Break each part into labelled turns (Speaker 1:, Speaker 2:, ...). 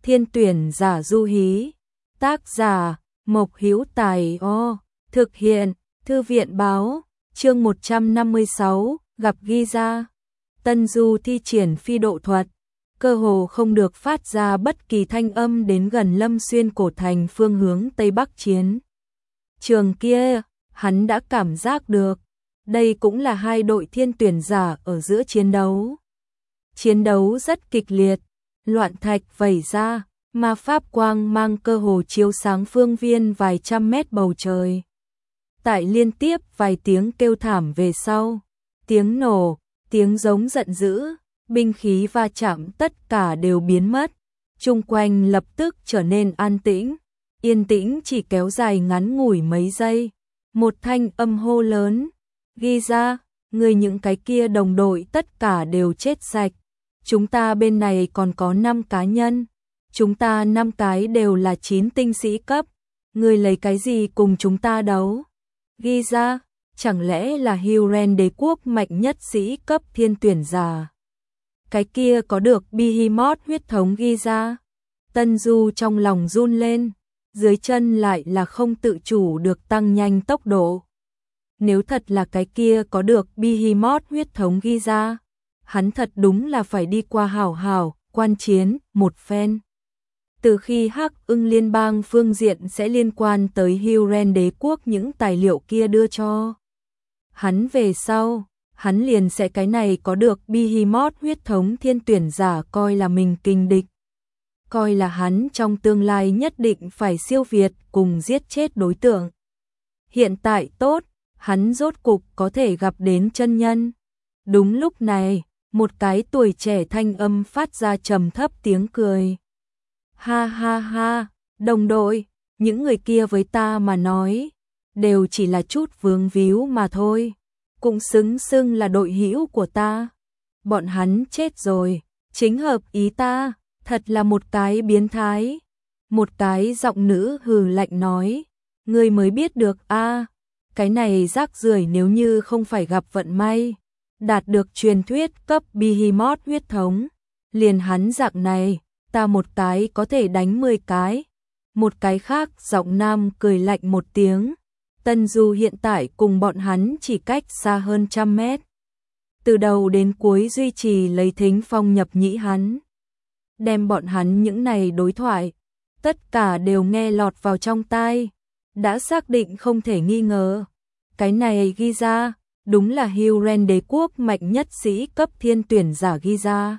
Speaker 1: Thiên tuyển giả du hí. Tác giả Mộc Hữu Tài. Thực hiện Thư viện báo. Chương 156, gặp Giza. Tân Du thi triển phi độ thuật, cơ hồ không được phát ra bất kỳ thanh âm đến gần Lâm Xuyên cổ thành phương hướng Tây Bắc chiến trường kia. Hắn đã cảm giác được, đây cũng là hai đội thiên tuyển giả ở giữa chiến đấu. Chiến đấu rất kịch liệt, loạn thạch vẩy ra, ma pháp quang mang cơ hồ chiếu sáng phương viên vài trăm mét bầu trời. Tại liên tiếp vài tiếng kêu thảm về sau, tiếng nổ, tiếng giống giận dữ, binh khí va chạm tất cả đều biến mất. Chung quanh lập tức trở nên an tĩnh, yên tĩnh chỉ kéo dài ngắn ngủi mấy giây. Một thanh âm hô lớn, Giza, người những cái kia đồng đội tất cả đều chết sạch. Chúng ta bên này còn có 5 cá nhân, chúng ta 5 cái đều là 9 tinh sĩ cấp. Người lấy cái gì cùng chúng ta đấu? Giza, chẳng lẽ là Huron đế quốc mạnh nhất sĩ cấp thiên tuyển giả? Cái kia có được Behemoth huyết thống Giza. Tân Du trong lòng run lên, dưới chân lại là không tự chủ được tăng nhanh tốc độ. Nếu thật là cái kia có được Behemoth huyết thống Giza, hắn thật đúng là phải đi qua hảo hảo quan chiến một phen. Từ khi Hắc Ưng liên bang phương diện sẽ liên quan tới Huron đế quốc những tài liệu kia đưa cho hắn về sau, hắn liền sẽ cái này có được Behemoth huyết thống thiên tuyển giả coi là mình kình địch, coi là hắn trong tương lai nhất định phải siêu việt cùng giết chết đối tượng. Hiện tại tốt, hắn rốt cục có thể gặp đến chân nhân. Đúng lúc này, một cái tuổi trẻ thanh âm phát ra trầm thấp tiếng cười. Ha ha ha, đồng đội, những người kia với ta mà nói, đều chỉ là chút vướng víu mà thôi, cũng xứng xưng là đội hữu của ta. Bọn hắn chết rồi, chính hợp ý ta, thật là một cái biến thái. Một cái giọng nữ hừ lạnh nói, ngươi mới biết được a, cái này rác rưởi nếu như không phải gặp vận may, đạt được truyền thuyết cấp Behemoth huyết thống, liền hắn dạng này, ta một cái có thể đánh 10 cái. Một cái khác giọng nam cười lạnh một tiếng. Tân Du hiện tại cùng bọn hắn chỉ cách xa hơn 100 mét. Từ đầu đến cuối duy trì lấy thính phong nhập nhĩ hắn. Đem bọn hắn những này đối thoại, tất cả đều nghe lọt vào trong tai. Đã xác định không thể nghi ngờ. Cái này Giza, đúng là Huron đế quốc mạnh nhất sĩ cấp thiên tuyển giả Giza.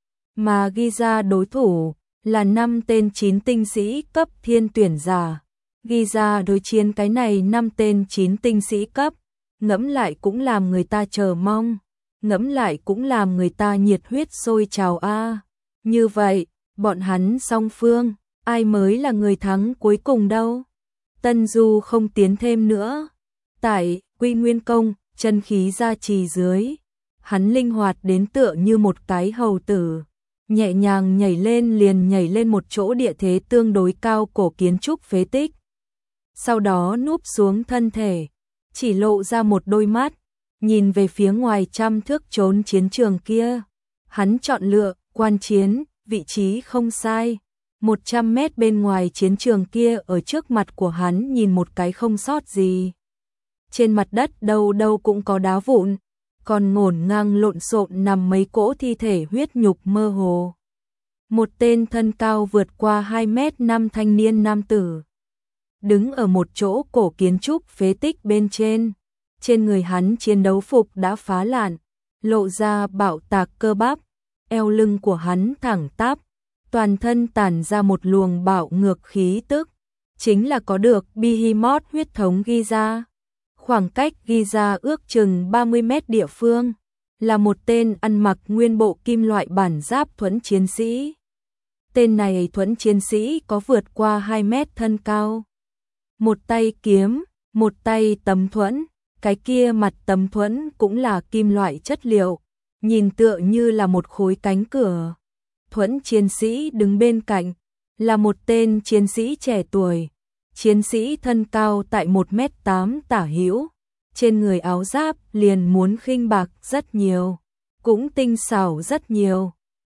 Speaker 1: Mà Giza đối thủ là 5 tên 9 tinh sĩ cấp thiên tuyển giả. Giza đối chiến cái này 5 tên 9 tinh sĩ cấp, ngẫm lại cũng làm người ta chờ mong, ngẫm lại cũng làm người ta nhiệt huyết sôi trào a. Như vậy, bọn hắn song phương, ai mới là người thắng cuối cùng đâu? Tân Du không tiến thêm nữa. Tại Quy Nguyên Công, chân khí gia trì dưới, hắn linh hoạt đến tựa như một cái hầu tử, nhẹ nhàng nhảy lên liền nhảy lên một chỗ địa thế tương đối cao cổ kiến trúc phế tích. Sau đó núp xuống thân thể, chỉ lộ ra một đôi mắt, nhìn về phía ngoài 100 thước trốn chiến trường kia. Hắn chọn lựa, quan chiến, vị trí không sai. 100 mét bên ngoài chiến trường kia ở trước mặt của hắn nhìn một cái không sót gì. Trên mặt đất đâu đâu cũng có đá vụn, còn ngổn ngang lộn xộn nằm mấy cỗ thi thể huyết nhục mơ hồ. Một tên thân cao vượt qua 2 mét 5 thanh niên nam tử, đứng ở một chỗ cổ kiến trúc phế tích bên trên. Trên người hắn chiến đấu phục đã phá lạn, lộ ra bạo tạc cơ bắp, eo lưng của hắn thẳng tắp, toàn thân tản ra một luồng bạo ngược khí tức, chính là có được Behemoth huyết thống Giza. Khoảng cách Giza ước chừng 30 mét địa phương, là một tên ăn mặc nguyên bộ kim loại bản giáp thuẫn chiến sĩ. Tên này thuẫn chiến sĩ có vượt qua 2 mét thân cao. Một tay kiếm, một tay tấm thuẫn, cái kia mặt tấm thuẫn cũng là kim loại chất liệu, nhìn tựa như là một khối cánh cửa. Thuẫn chiến sĩ đứng bên cạnh, là một tên chiến sĩ trẻ tuổi. Chiến sĩ thân cao tại 1m8 tả hữu, trên người áo giáp liền muốn khinh bạc rất nhiều, cũng tinh xảo rất nhiều.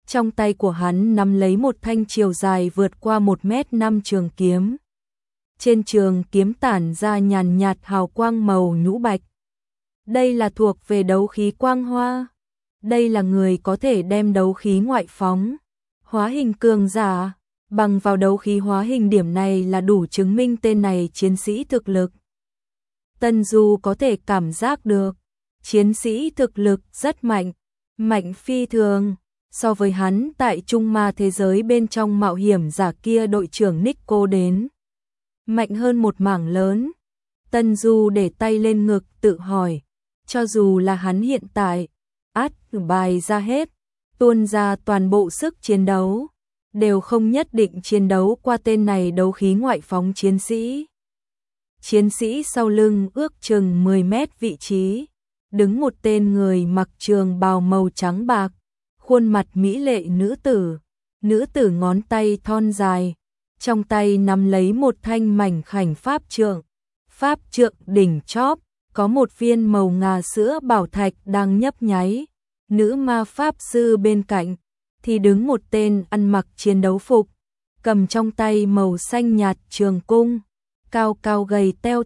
Speaker 1: Trong tay của hắn nắm lấy một thanh chiều dài vượt qua 1m5 trường kiếm. Trên trường kiếm tản ra nhàn nhạt hào quang màu nhũ bạch. Đây là thuộc về đấu khí quang hoa. Đây là người có thể đem đấu khí ngoại phóng, hóa hình cường giả. Bằng vào đấu khí hóa hình, điểm này là đủ chứng minh tên này chiến sĩ thực lực. Tân Du có thể cảm giác được, chiến sĩ thực lực rất mạnh, mạnh phi thường. So với hắn tại Trung Ma thế giới bên trong mạo hiểm giả kia đội trưởng Nico đến mạnh hơn một mảng lớn. Tân Du để tay lên ngực tự hỏi, cho dù là hắn hiện tại, bài ra hết, tuôn ra toàn bộ sức chiến đấu, đều không nhất định chiến đấu qua tên này đấu khí ngoại phóng chiến sĩ. Chiến sĩ sau lưng ước chừng 10 mét vị trí, đứng một tên người mặc trường bào màu trắng bạc, khuôn mặt mỹ lệ nữ tử ngón tay thon dài, trong tay nắm lấy một thanh mảnh khảnh pháp trượng đỉnh chóp, có một viên màu ngà sữa bảo thạch đang nhấp nháy. Nữ ma pháp sư bên cạnh thì đứng một tên ăn mặc chiến đấu phục, cầm trong tay màu xanh nhạt trường cung, cao cao gầy teo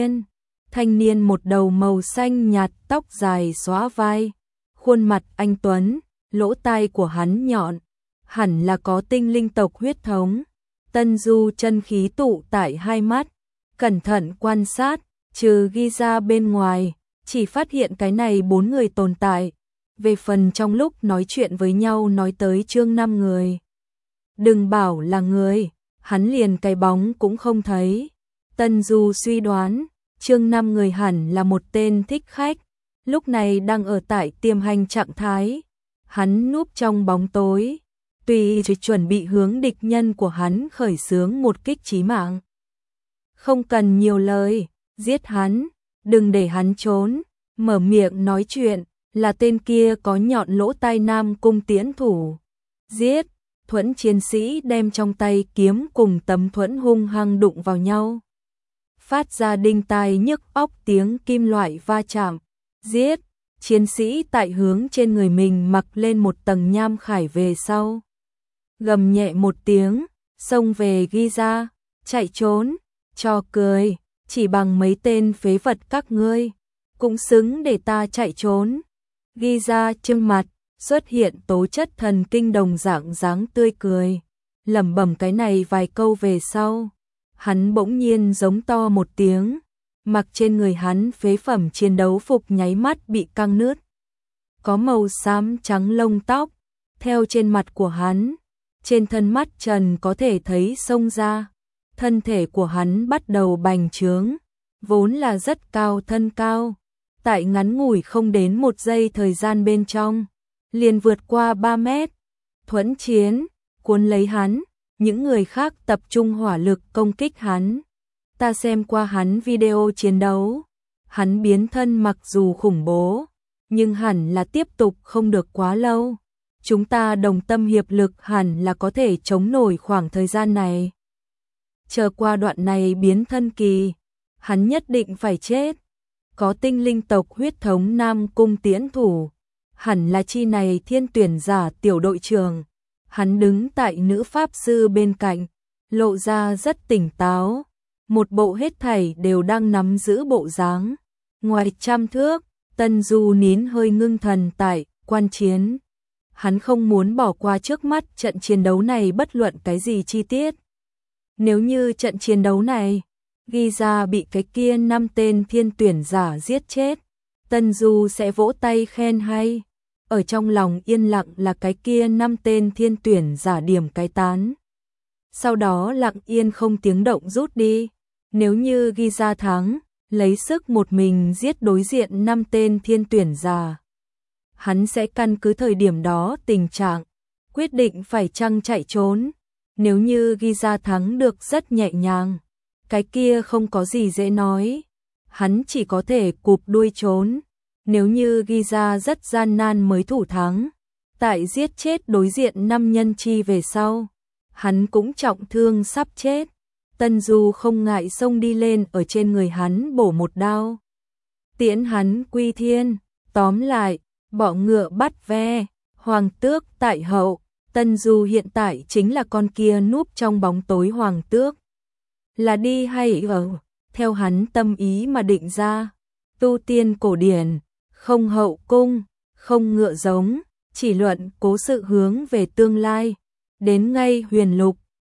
Speaker 1: thanh niên một đầu màu xanh nhạt, tóc dài xõa vai, khuôn mặt anh tuấn, lỗ tai của hắn nhọn, hẳn là có tinh linh tộc huyết thống. Tân Du chân khí tụ tại hai mắt, cẩn thận quan sát, trừ ghi ra bên ngoài, chỉ phát hiện cái này 4 người tồn tại. Về phần trong lúc nói chuyện với nhau nói tới chương 5 người. Đừng bảo là người, hắn liền cái bóng cũng không thấy. Tân Du suy đoán, chương 5 người hẳn là một tên thích khách, lúc này đang ở tại tiềm hành trạng thái. Hắn núp trong bóng tối, tùy chuẩn bị hướng địch nhân của hắn khởi xướng một kích chí mạng. Không cần nhiều lời, giết hắn, đừng để hắn trốn, mở miệng nói chuyện, là tên kia có nhọn lỗ tai Nam Cung Tiễn thủ. Giết, thuẫn chiến sĩ đem trong tay kiếm cùng tấm thuẫn hung hăng đụng vào nhau. Phát ra đinh tai nhức óc tiếng kim loại va chạm. Giết, chiến sĩ tại hướng trên người mình mặc lên một tầng nham khải về sau. Gầm nhẹ một tiếng, xông về ghi ra, chạy trốn, cho cười, chỉ bằng mấy tên phế vật các ngươi, cũng xứng để ta chạy trốn. Ghi ra trưng mặt, xuất hiện tố chất thần kinh đồng dạng dáng tươi cười, lẩm bẩm cái này vài câu về sau. Hắn bỗng nhiên giống to một tiếng, mặc trên người hắn phế phẩm chiến đấu phục nháy mắt bị căng nứt. Có màu xám trắng lông tóc, theo trên mặt của hắn, trên thân mắt trần có thể thấy xông ra. Thân thể của hắn bắt đầu bành trướng, vốn là rất cao thân cao. Tại ngắn ngủi không đến 1 giây thời gian bên trong, liền vượt qua 3 mét. Thuẫn chiến, cuốn lấy hắn, những người khác tập trung hỏa lực công kích hắn. Ta xem qua hắn video chiến đấu, hắn biến thân mặc dù khủng bố, nhưng hẳn là tiếp tục không được quá lâu. Chúng ta đồng tâm hiệp lực hẳn là có thể chống nổi khoảng thời gian này. Chờ qua đoạn này biến thân kỳ, hắn nhất định phải chết. Có tinh linh tộc huyết thống Nam Cung Tiễn thủ, hẳn là chi này thiên tuyển giả tiểu đội trưởng. Hắn đứng tại nữ pháp sư bên cạnh, lộ ra rất tỉnh táo, một bộ hết thảy đều đang nắm giữ bộ dáng. Ngoài 100 thước, Tân Du nín hơi ngưng thần tại quan chiến. Hắn không muốn bỏ qua trước mắt trận chiến đấu này bất luận cái gì chi tiết. Nếu như trận chiến đấu này ghi ra bị cái kia 5 tên thiên tuyển giả giết chết, Tân Du sẽ vỗ tay khen hay. Ở trong lòng yên lặng là cái kia 5 tên thiên tuyển giả điểm cái tán. Sau đó lặng yên không tiếng động rút đi. Nếu như ghi ra thắng, lấy sức một mình giết đối diện 5 tên thiên tuyển giả, hắn sẽ căn cứ thời điểm đó tình trạng, quyết định phải chăng chạy trốn. Nếu như ghi ra thắng được rất nhẹ nhàng, cái kia không có gì dễ nói, hắn chỉ có thể cụp đuôi trốn. Nếu như ghi ra rất gian nan mới thủ thắng, tại giết chết đối diện 5 nhân chi về sau, hắn cũng trọng thương sắp chết. Tân Du không ngại xông đi lên ở trên người hắn bổ một đao, tiễn hắn quy thiên. Tóm lại, bọ ngựa bắt ve, hoàng tước tại hậu, Tân Du hiện tại chính là con kia núp trong bóng tối hoàng tước. Là đi hay ở, theo hắn tâm ý mà định ra. Tu tiên cổ điển, không hậu cung, không ngựa giống, chỉ luận cố sự hướng về tương lai. Đến ngay huyền lục,